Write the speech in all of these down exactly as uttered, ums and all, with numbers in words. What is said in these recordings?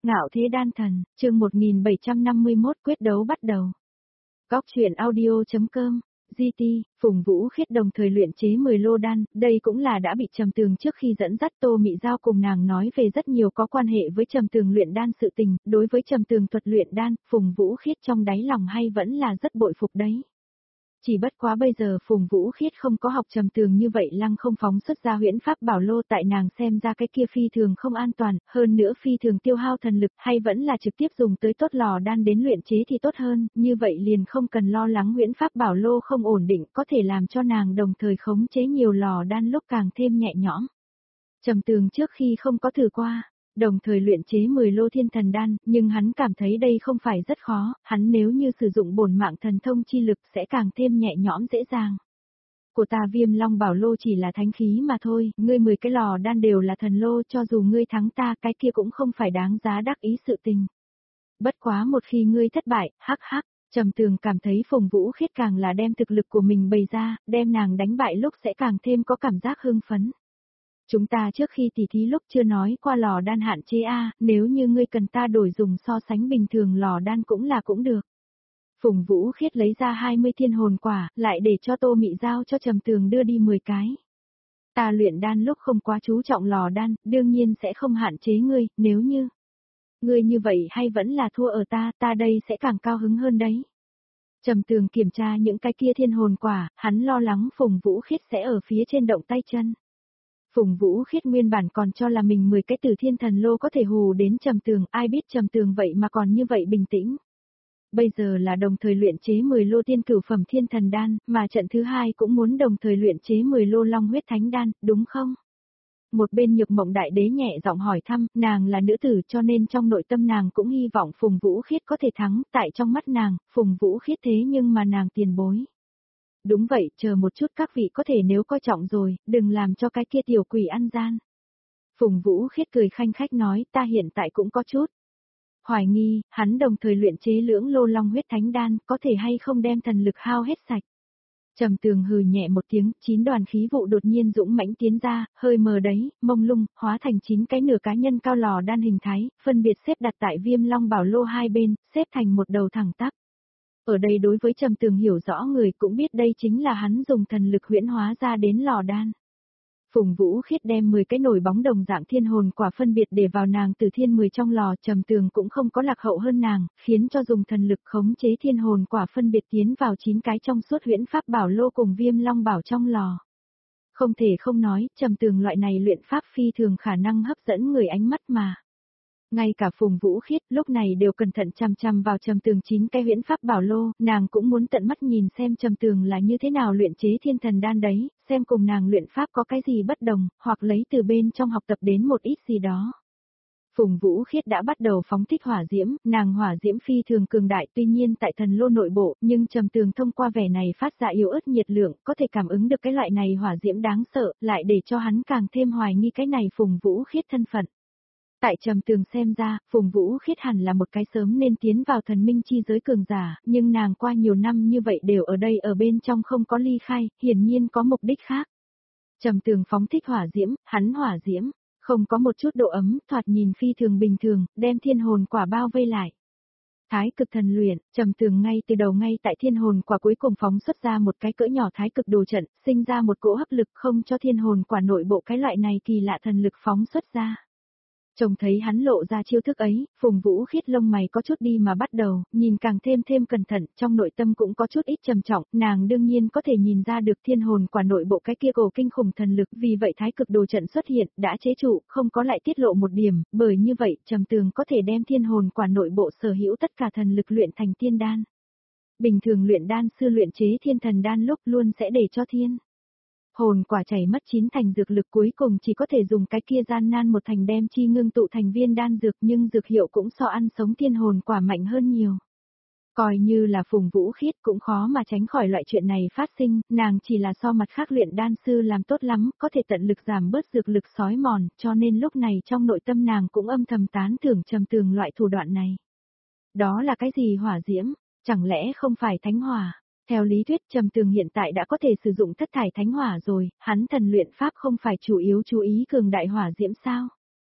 Ngạo thế đan thần, chương một nghìn bảy trăm năm mươi mốt quyết đấu bắt đầu. Góc truyện audio.com, giê tê, Phùng Vũ Khiết đồng thời luyện chế mười lô đan, đây cũng là đã bị Trầm Tường trước khi dẫn dắt Tô Mị Giao cùng nàng nói về rất nhiều có quan hệ với Trầm Tường luyện đan sự tình, đối với Trầm Tường thuật luyện đan, Phùng Vũ Khiết trong đáy lòng hay vẫn là rất bội phục đấy. Chỉ bất quá bây giờ Phùng Vũ Khiết không có học Trầm Tường như vậy lăng không phóng xuất ra huyễn pháp bảo lô tại nàng xem ra cái kia phi thường không an toàn, hơn nữa phi thường tiêu hao thần lực hay vẫn là trực tiếp dùng tới tốt lò đan đến luyện chế thì tốt hơn, như vậy liền không cần lo lắng huyễn pháp bảo lô không ổn định có thể làm cho nàng đồng thời khống chế nhiều lò đan lúc càng thêm nhẹ nhõm. Trầm Tường trước khi không có thử qua, đồng thời luyện chế mười lô thiên thần đan, nhưng hắn cảm thấy đây không phải rất khó, hắn nếu như sử dụng bổn mạng thần thông chi lực sẽ càng thêm nhẹ nhõm dễ dàng. Của ta Viêm Long Bảo Lô chỉ là thánh khí mà thôi, ngươi mười cái lò đan đều là thần lô, cho dù ngươi thắng ta cái kia cũng không phải đáng giá đắc ý sự tình. Bất quá một khi ngươi thất bại, hắc hắc, Trầm Tường cảm thấy Phùng Vũ Khiết càng là đem thực lực của mình bày ra, đem nàng đánh bại lúc sẽ càng thêm có cảm giác hưng phấn. Chúng ta trước khi tỉ thí lúc chưa nói qua lò đan hạn chế a, nếu như ngươi cần ta đổi dùng so sánh bình thường lò đan cũng là cũng được. Phùng Vũ Khiết lấy ra hai mươi thiên hồn quả, lại để cho Tô Mị Giao cho Trầm Tường đưa đi mười cái. Ta luyện đan lúc không quá chú trọng lò đan, đương nhiên sẽ không hạn chế ngươi, nếu như ngươi như vậy hay vẫn là thua ở ta, ta đây sẽ càng cao hứng hơn đấy. Trầm Tường kiểm tra những cái kia thiên hồn quả, hắn lo lắng Phùng Vũ Khiết sẽ ở phía trên động tay chân. Phùng Vũ Khiết nguyên bản còn cho là mình mười cái Tử Thiên Thần Lô có thể hù đến Trầm Tường, ai biết Trầm Tường vậy mà còn như vậy bình tĩnh. Bây giờ là đồng thời luyện chế mười lô tiên cửu phẩm thiên thần đan, mà trận thứ hai cũng muốn đồng thời luyện chế mười lô long huyết thánh đan, đúng không? Một bên Nhược Mộng Đại Đế nhẹ giọng hỏi thăm, nàng là nữ tử cho nên trong nội tâm nàng cũng hy vọng Phùng Vũ Khiết có thể thắng, tại trong mắt nàng, Phùng Vũ Khiết thế nhưng mà nàng tiền bối. Đúng vậy, chờ một chút các vị có thể nếu coi trọng rồi, đừng làm cho cái kia tiểu quỷ ăn gian. Phùng Vũ Khiết cười khanh khách nói, ta hiện tại cũng có chút hoài nghi, hắn đồng thời luyện chế lưỡng lô long huyết thánh đan, có thể hay không đem thần lực hao hết sạch. Trầm Tường hừ nhẹ một tiếng, chín đoàn khí vụ đột nhiên dũng mãnh tiến ra, hơi mờ đấy, mông lung, hóa thành chín cái nửa cá nhân cao lò đan hình thái, phân biệt xếp đặt tại Viêm Long Bảo Lô hai bên, xếp thành một đầu thẳng tắp. Ở đây đối với Trầm Tường hiểu rõ người cũng biết đây chính là hắn dùng thần lực huyễn hóa ra đến lò đan. Phùng Vũ Khiết đem mười cái nổi bóng đồng dạng thiên hồn quả phân biệt để vào nàng Tử Thiên mười trong lò, Trầm Tường cũng không có lạc hậu hơn nàng, khiến cho dùng thần lực khống chế thiên hồn quả phân biệt tiến vào chín cái trong suốt huyễn pháp bảo lô cùng Viêm Long Bảo trong lò. Không thể không nói, Trầm Tường loại này luyện pháp phi thường khả năng hấp dẫn người ánh mắt mà. Ngay cả Phùng Vũ Khiết lúc này đều cẩn thận chăm chăm vào Trầm Tường chín cái huyễn pháp bảo lô, nàng cũng muốn tận mắt nhìn xem Trầm Tường là như thế nào luyện chế thiên thần đan đấy, xem cùng nàng luyện pháp có cái gì bất đồng, hoặc lấy từ bên trong học tập đến một ít gì đó. Phùng Vũ Khiết đã bắt đầu phóng thích hỏa diễm, nàng hỏa diễm phi thường cường đại tuy nhiên tại thần lô nội bộ, nhưng Trầm Tường thông qua vẻ này phát ra yếu ớt nhiệt lượng, có thể cảm ứng được cái loại này hỏa diễm đáng sợ, lại để cho hắn càng thêm hoài nghi cái này Phùng Vũ Khiết thân phận. Tại Trầm Tường xem ra, Phùng Vũ Khiết hẳn là một cái sớm nên tiến vào thần minh chi giới cường giả, nhưng nàng qua nhiều năm như vậy đều ở đây ở bên trong không có ly khai, hiển nhiên có mục đích khác. Trầm Tường phóng thích hỏa diễm, hắn hỏa diễm, không có một chút độ ấm, thoạt nhìn phi thường bình thường, đem thiên hồn quả bao vây lại. Thái cực thần luyện, Trầm Tường ngay từ đầu ngay tại thiên hồn quả cuối cùng phóng xuất ra một cái cỡ nhỏ thái cực đồ trận, sinh ra một cỗ hấp lực không cho thiên hồn quả nội bộ cái loại này kỳ lạ thần lực phóng xuất ra. Trông thấy hắn lộ ra chiêu thức ấy, Phùng Vũ Khiết lông mày có chút đi mà bắt đầu, nhìn càng thêm thêm cẩn thận, trong nội tâm cũng có chút ít trầm trọng, nàng đương nhiên có thể nhìn ra được thiên hồn quả nội bộ cái kia cổ kinh khủng thần lực, vì vậy thái cực đồ trận xuất hiện, đã chế trụ, không có lại tiết lộ một điểm, bởi như vậy, Trầm Tường có thể đem thiên hồn quả nội bộ sở hữu tất cả thần lực luyện thành tiên đan. Bình thường luyện đan sư luyện chế thiên thần đan lúc luôn sẽ để cho thiên hồn quả chảy mất chín thành dược lực cuối cùng chỉ có thể dùng cái kia gian nan một thành đem chi ngưng tụ thành viên đan dược nhưng dược hiệu cũng so ăn sống thiên hồn quả mạnh hơn nhiều. Coi như là Phùng Vũ Khiết cũng khó mà tránh khỏi loại chuyện này phát sinh, nàng chỉ là so mặt khác luyện đan sư làm tốt lắm, có thể tận lực giảm bớt dược lực sói mòn, cho nên lúc này trong nội tâm nàng cũng âm thầm tán thưởng Trầm Tường loại thủ đoạn này. Đó là cái gì hỏa diễm, chẳng lẽ không phải thánh hỏa? Theo lý thuyết Trầm Tường hiện tại đã có thể sử dụng thất thải thánh hỏa rồi, hắn thần luyện pháp không phải chủ yếu chú ý cường đại hỏa diễm sao?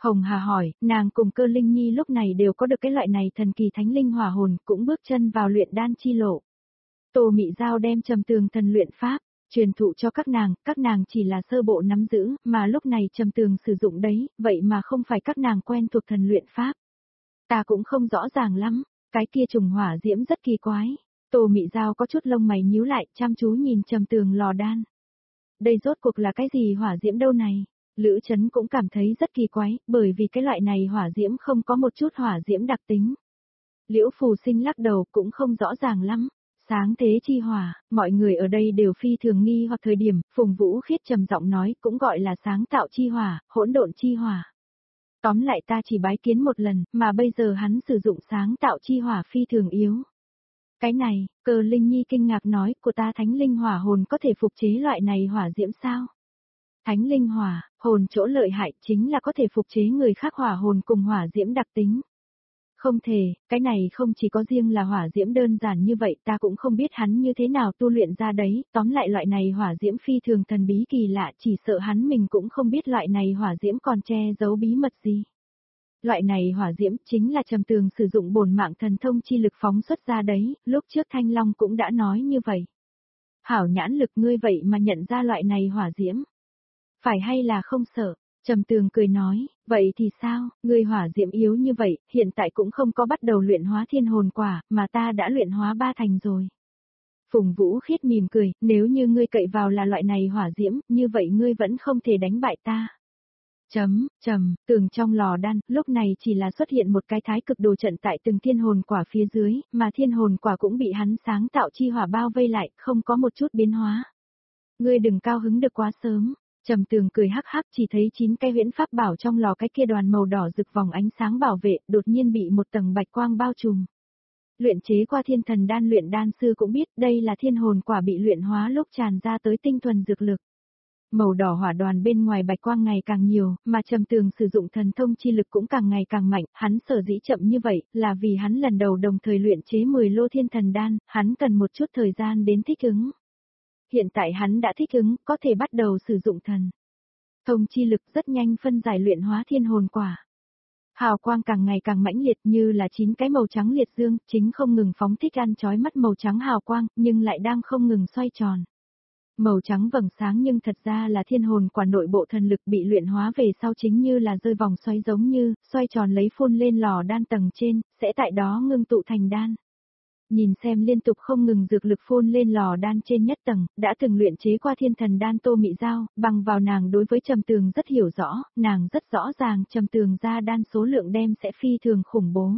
Hồng Hà hỏi, nàng cùng Cơ Linh Nhi lúc này đều có được cái loại này thần kỳ thánh linh hỏa hồn, cũng bước chân vào luyện đan chi lộ. Tô Mị Giao đem Trầm Tường thần luyện pháp truyền thụ cho các nàng, các nàng chỉ là sơ bộ nắm giữ, mà lúc này Trầm Tường sử dụng đấy, vậy mà không phải các nàng quen thuộc thần luyện pháp. Ta cũng không rõ ràng lắm, cái kia trùng hỏa diễm rất kỳ quái. Tô Mị Giao có chút lông mày nhíu lại, chăm chú nhìn Trầm Tường lò đan. Đây rốt cuộc là cái gì hỏa diễm đâu này? Lữ Chấn cũng cảm thấy rất kỳ quái, bởi vì cái loại này hỏa diễm không có một chút hỏa diễm đặc tính. Liễu Phù Sinh lắc đầu cũng không rõ ràng lắm. Sáng thế chi hỏa, mọi người ở đây đều phi thường nghi hoặc thời điểm, Phùng Vũ Khiết trầm giọng nói cũng gọi là sáng tạo chi hỏa, hỗn độn chi hỏa. Tóm lại ta chỉ bái kiến một lần, mà bây giờ hắn sử dụng sáng tạo chi hỏa phi thường yếu. Cái này, Cơ Linh Nhi kinh ngạc nói, của ta thánh linh hỏa hồn có thể phục chế loại này hỏa diễm sao? Thánh linh hỏa, hồn chỗ lợi hại chính là có thể phục chế người khác hỏa hồn cùng hỏa diễm đặc tính. Không thể, cái này không chỉ có riêng là hỏa diễm đơn giản như vậy, ta cũng không biết hắn như thế nào tu luyện ra đấy, tóm lại loại này hỏa diễm phi thường thần bí kỳ lạ, chỉ sợ hắn mình cũng không biết loại này hỏa diễm còn che giấu bí mật gì. Loại này hỏa diễm chính là Trầm Tường sử dụng bổn mạng thần thông chi lực phóng xuất ra đấy, lúc trước Thanh Long cũng đã nói như vậy. Hảo nhãn lực ngươi vậy mà nhận ra loại này hỏa diễm. Phải hay là không sợ? Trầm Tường cười nói, vậy thì sao, ngươi hỏa diễm yếu như vậy, hiện tại cũng không có bắt đầu luyện hóa thiên hồn quả, mà ta đã luyện hóa ba thành rồi. Phùng Vũ Khiết mỉm cười, nếu như ngươi cậy vào là loại này hỏa diễm, như vậy ngươi vẫn không thể đánh bại ta. Chấm, trầm, tường trong lò đan, lúc này chỉ là xuất hiện một cái thái cực đồ trận tại từng thiên hồn quả phía dưới, mà thiên hồn quả cũng bị hắn sáng tạo chi hỏa bao vây lại, không có một chút biến hóa. Ngươi đừng cao hứng được quá sớm. Trầm Tường cười hắc hắc, chỉ thấy chín cái huyễn pháp bảo trong lò cái kia đoàn màu đỏ rực vòng ánh sáng bảo vệ, đột nhiên bị một tầng bạch quang bao trùm. Luyện chế qua thiên thần đan luyện đan sư cũng biết đây là thiên hồn quả bị luyện hóa lúc tràn ra tới tinh thuần dược lực. Màu đỏ hỏa đoàn bên ngoài bạch quang ngày càng nhiều, mà Trầm Tường sử dụng thần thông chi lực cũng càng ngày càng mạnh, hắn sở dĩ chậm như vậy, là vì hắn lần đầu đồng thời luyện chế mười lô thiên thần đan, hắn cần một chút thời gian đến thích ứng. Hiện tại hắn đã thích ứng, có thể bắt đầu sử dụng thần thông chi lực rất nhanh phân giải luyện hóa thiên hồn quả. Hào quang càng ngày càng mãnh liệt như là chín cái màu trắng liệt dương, chính không ngừng phóng thích ăn chói mắt màu trắng hào quang, nhưng lại đang không ngừng xoay tròn. Màu trắng vầng sáng nhưng thật ra là thiên hồn quả nội bộ thần lực bị luyện hóa về sau chính như là rơi vòng xoay giống như, xoay tròn lấy phun lên lò đan tầng trên, sẽ tại đó ngưng tụ thành đan. Nhìn xem liên tục không ngừng dược lực phun lên lò đan trên nhất tầng, đã từng luyện chế qua thiên thần đan Tô Mị Giao, bằng vào nàng đối với Trầm Tường rất hiểu rõ, nàng rất rõ ràng Trầm Tường ra đan số lượng đem sẽ phi thường khủng bố.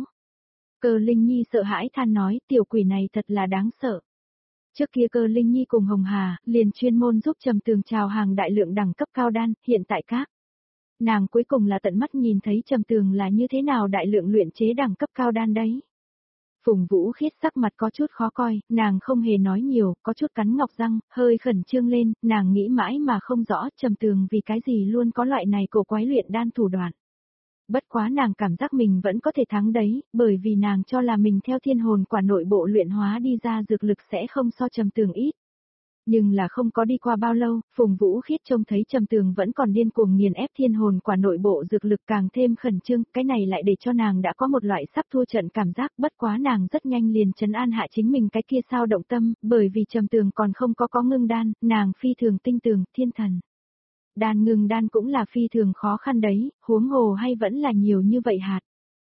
Cơ Linh Nhi sợ hãi than nói, tiểu quỷ này thật là đáng sợ. Trước kia Cơ Linh Nhi cùng Hồng Hà, liền chuyên môn giúp Trầm Tường chào hàng đại lượng đẳng cấp cao đan, hiện tại các nàng cuối cùng là tận mắt nhìn thấy Trầm Tường là như thế nào đại lượng luyện chế đẳng cấp cao đan đấy. Phùng Vũ Khiết sắc mặt có chút khó coi, nàng không hề nói nhiều, có chút cắn ngọc răng, hơi khẩn trương lên, nàng nghĩ mãi mà không rõ Trầm Tường vì cái gì luôn có loại này cổ quái luyện đan thủ đoạn. Bất quá nàng cảm giác mình vẫn có thể thắng đấy, bởi vì nàng cho là mình theo thiên hồn quả nội bộ luyện hóa đi ra dược lực sẽ không so Trầm Tường ít. Nhưng là không có đi qua bao lâu, Phùng Vũ Khiết trông thấy Trầm Tường vẫn còn điên cuồng nghiền ép thiên hồn quả nội bộ dược lực càng thêm khẩn trương, cái này lại để cho nàng đã có một loại sắp thua trận cảm giác, bất quá nàng rất nhanh liền trấn an hạ chính mình cái kia sao động tâm, bởi vì Trầm Tường còn không có có ngưng đan, nàng phi thường tinh tường, thiên thần. Đan ngưng đan cũng là phi thường khó khăn đấy, huống hồ hay vẫn là nhiều như vậy hạt.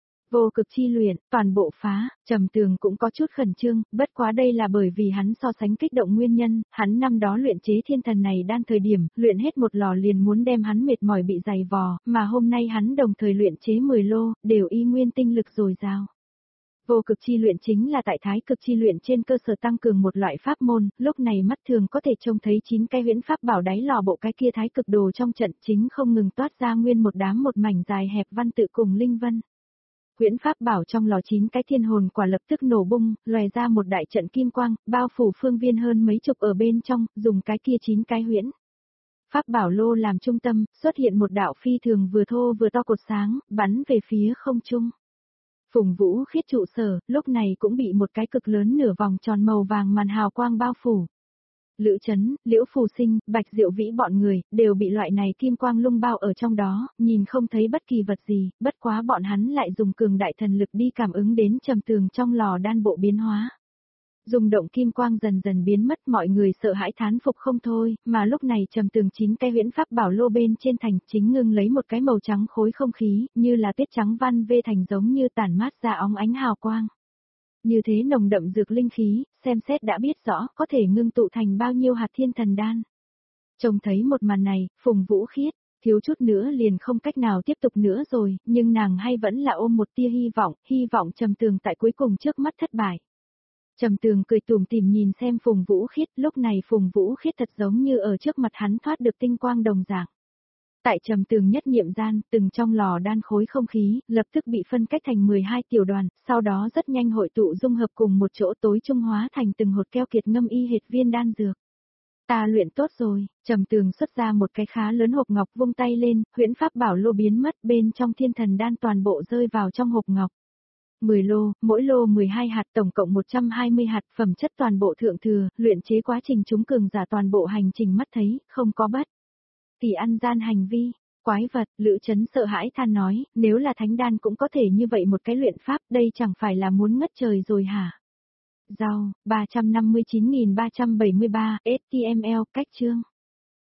Vô cực chi luyện, toàn bộ phá, Trầm Tường cũng có chút khẩn trương, bất quá đây là bởi vì hắn so sánh kích động nguyên nhân, hắn năm đó luyện chế thiên thần này đan thời điểm, luyện hết một lò liền muốn đem hắn mệt mỏi bị dày vò, mà hôm nay hắn đồng thời luyện chế mười lô, đều y nguyên tinh lực dồi dào. Vô cực chi luyện chính là tại thái cực chi luyện trên cơ sở tăng cường một loại pháp môn, lúc này mắt thường có thể trông thấy chín cái huyễn pháp bảo đáy lò bộ cái kia thái cực đồ trong trận chính không ngừng toát ra nguyên một đám một mảnh dài hẹp văn tự cùng linh vân. Huyễn pháp bảo trong lò chín cái thiên hồn quả lập tức nổ bung, lòe ra một đại trận kim quang, bao phủ phương viên hơn mấy chục ở bên trong, dùng cái kia chín cái huyễn pháp bảo lô làm trung tâm, xuất hiện một đạo phi thường vừa thô vừa to cột sáng, bắn về phía không trung. Phùng Vũ Khiết trụ sở, lúc này cũng bị một cái cực lớn nửa vòng tròn màu vàng màn hào quang bao phủ. Lữ Chấn, Liễu Phù Sinh, Bạch Diệu Vĩ bọn người, đều bị loại này kim quang lung bao ở trong đó, nhìn không thấy bất kỳ vật gì, bất quá bọn hắn lại dùng cường đại thần lực đi cảm ứng đến trầm tường trong lò đan bộ biến hóa. Dùng động kim quang dần dần biến mất, mọi người sợ hãi thán phục không thôi, mà lúc này trầm tường chín cái huyễn pháp bảo lô bên trên thành chính ngưng lấy một cái màu trắng khối không khí, như là tuyết trắng văn vê thành giống như tản mát ra óng ánh hào quang. Như thế nồng đậm dược linh khí, xem xét đã biết rõ có thể ngưng tụ thành bao nhiêu hạt thiên thần đan. Trông thấy một màn này, Phùng Vũ Khiết, thiếu chút nữa liền không cách nào tiếp tục nữa rồi, nhưng nàng hay vẫn là ôm một tia hy vọng, hy vọng trầm tường tại cuối cùng trước mắt thất bại. Trầm tường cười tủm tỉm nhìn xem Phùng Vũ Khiết, lúc này Phùng Vũ Khiết thật giống như ở trước mặt hắn thoát được tinh quang đồng dạng. Tại trầm tường nhất niệm gian, từng trong lò đan khối không khí, lập tức bị phân cách thành mười hai tiểu đoàn, sau đó rất nhanh hội tụ dung hợp cùng một chỗ tối trung hóa thành từng hột keo kiệt ngâm y hệt viên đan dược. Ta luyện tốt rồi, trầm tường xuất ra một cái khá lớn hộp ngọc vung tay lên, huyễn pháp bảo lô biến mất bên trong thiên thần đan toàn bộ rơi vào trong hộp ngọc. mười lô, mỗi lô mười hai hạt tổng cộng một trăm hai mươi hạt phẩm chất toàn bộ thượng thừa, luyện chế quá trình chúng cường giả toàn bộ hành trình mắt thấy, không có bất tỷ ăn gian hành vi, quái vật, Lữ Chấn sợ hãi than nói, nếu là thánh đan cũng có thể như vậy một cái luyện pháp, đây chẳng phải là muốn ngất trời rồi hả? Rau, ba trăm năm mươi chín nghìn ba trăm bảy mươi ba, ếch ti em lờ, cách chương.